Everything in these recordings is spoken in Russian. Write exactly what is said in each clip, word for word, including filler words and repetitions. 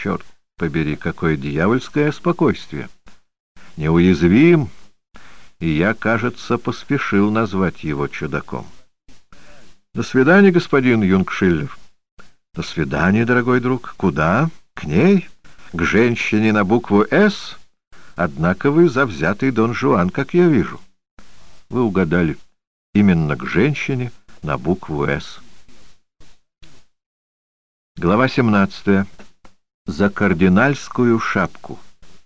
черт побери, какое дьявольское спокойствие! Неуязвим, и я, кажется, поспешил назвать его чудаком. До свидания, господин Юнгшиллер. До свидания, дорогой друг. Куда? К ней? К женщине на букву «С»? Однако вы завзятый Дон Жуан, как я вижу. Вы угадали. Именно к женщине на букву «С». Глава семнадцатая. За кардинальскую шапку.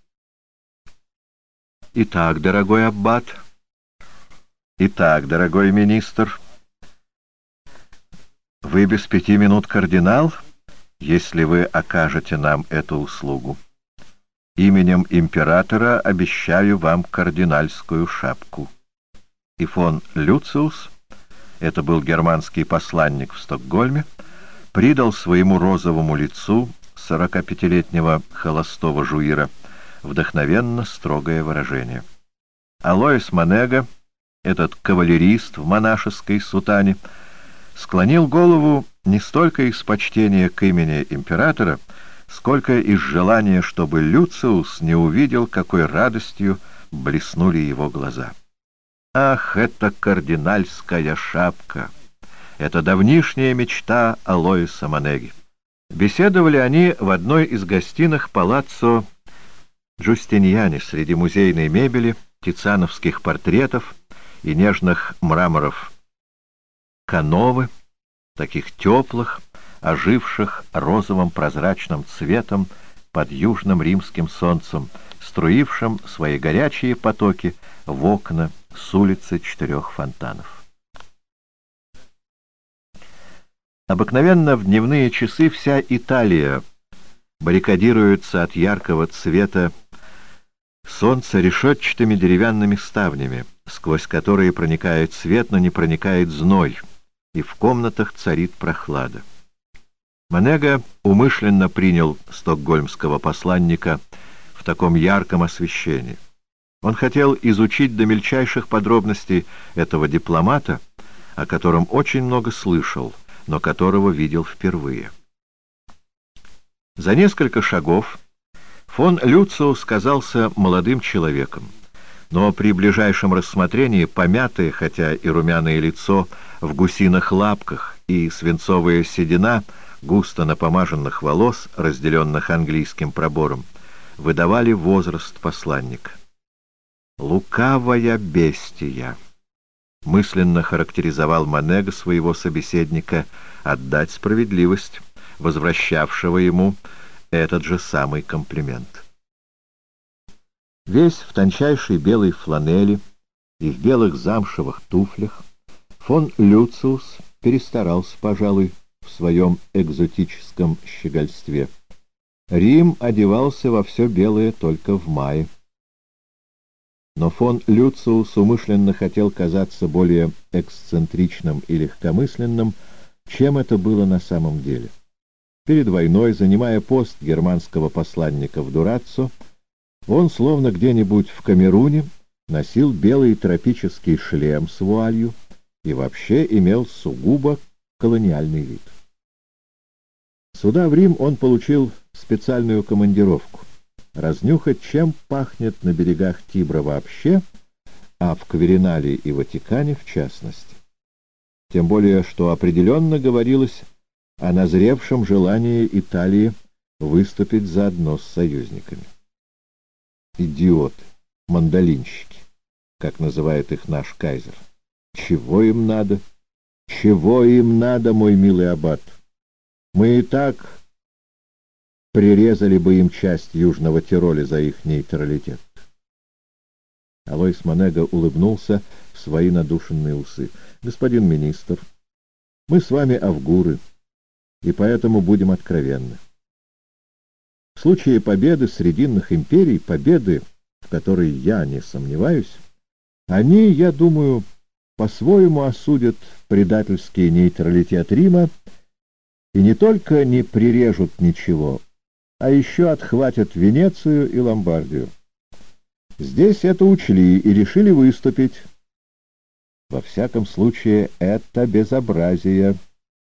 Итак, дорогой аббат, итак, дорогой министр, вы без пяти минут кардинал, если вы окажете нам эту услугу. Именем императора обещаю вам кардинальскую шапку. И фон Люциус, это был германский посланник в Стокгольме, придал своему розовому лицу сорокапятилетнего холостого жуира вдохновенно строгое выражение. Алоис Монега, этот кавалерист в монашеской сутане, склонил голову не столько из почтения к имени императора, сколько из желания, чтобы Люциус не увидел, какой радостью блеснули его глаза. Ах, это кардинальская шапка! Это давнишняя мечта Алоиса Монеги. Беседовали они в одной из гостиных палаццо Джустиньяни среди музейной мебели, тициановских портретов и нежных мраморов Кановы, таких теплых, оживших розовым прозрачным цветом под южным римским солнцем, струившим свои горячие потоки в окна с улицы четырех фонтанов. Обыкновенно в дневные часы вся Италия баррикадируется от яркого цвета солнца решетчатыми деревянными ставнями, сквозь которые проникает свет, но не проникает зной, и в комнатах царит прохлада. Монега умышленно принял стокгольмского посланника в таком ярком освещении. Он хотел изучить до мельчайших подробностей этого дипломата, о котором очень много слышал, но которого видел впервые. За несколько шагов фон Люциус казался молодым человеком, но при ближайшем рассмотрении помятое, хотя и румяное лицо в гусиных лапках и свинцовая седина густо напомаженных волос, разделенных английским пробором, выдавали возраст посланника. «Лукавая бестия», — мысленно характеризовал Монега своего собеседника, отдать справедливость, возвращавшего ему этот же самый комплимент. Весь в тончайшей белой фланели и в белых замшевых туфлях, фон Люциус перестарался, пожалуй, в своем экзотическом щегольстве. Рим одевался во все белое только в мае. Но фон Люциус умышленно хотел казаться более эксцентричным и легкомысленным, чем это было на самом деле. Перед войной, занимая пост германского посланника в Дураццо, он, словно где-нибудь в Камеруне, носил белый тропический шлем с вуалью и вообще имел сугубо колониальный вид. Сюда, в Рим, он получил специальную командировку — разнюхать, чем пахнет на берегах Тибра вообще, а в Кверинале и Ватикане в частности. Тем более, что определенно говорилось о назревшем желании Италии выступить заодно с союзниками. Идиоты, мандолинщики, как называет их наш кайзер. Чего им надо? Чего им надо, мой милый аббат? Мы и так прирезали бы им часть Южного Тироля за их нейтралитет. Алоис Монега улыбнулся в свои надушенные усы. Господин министр, мы с вами авгуры, и поэтому будем откровенны. В случае победы срединных империй, победы, в которой я не сомневаюсь, они, я думаю, по-своему осудят предательский нейтралитет Рима и не только не прирежут ничего, а еще отхватят Венецию и Ломбардию. Здесь это учли и решили выступить. Во всяком случае, это безобразие.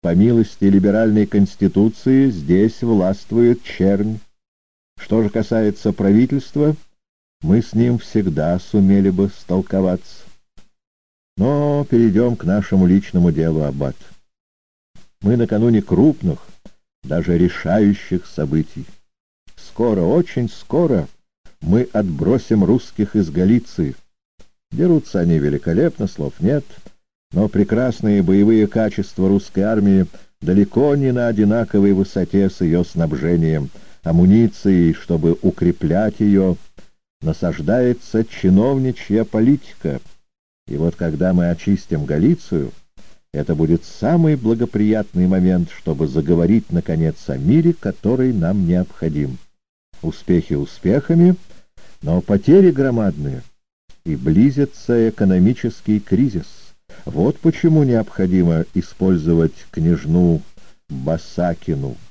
По милости либеральной конституции здесь властвует чернь. Что же касается правительства, мы с ним всегда сумели бы столковаться. Но перейдем к нашему личному делу, аббат. Мы накануне крупных, даже решающих событий. Скоро, очень скоро мы отбросим русских из Галиции. Дерутся они великолепно, слов нет, но прекрасные боевые качества русской армии далеко не на одинаковой высоте с ее снабжением, амуницией, чтобы укреплять ее, насаждается чиновничья политика. И вот когда мы очистим Галицию, это будет самый благоприятный момент, чтобы заговорить, наконец, о мире, который нам необходим. Успехи успехами, но потери громадные, и близится экономический кризис. Вот почему необходимо использовать княжну Басакину.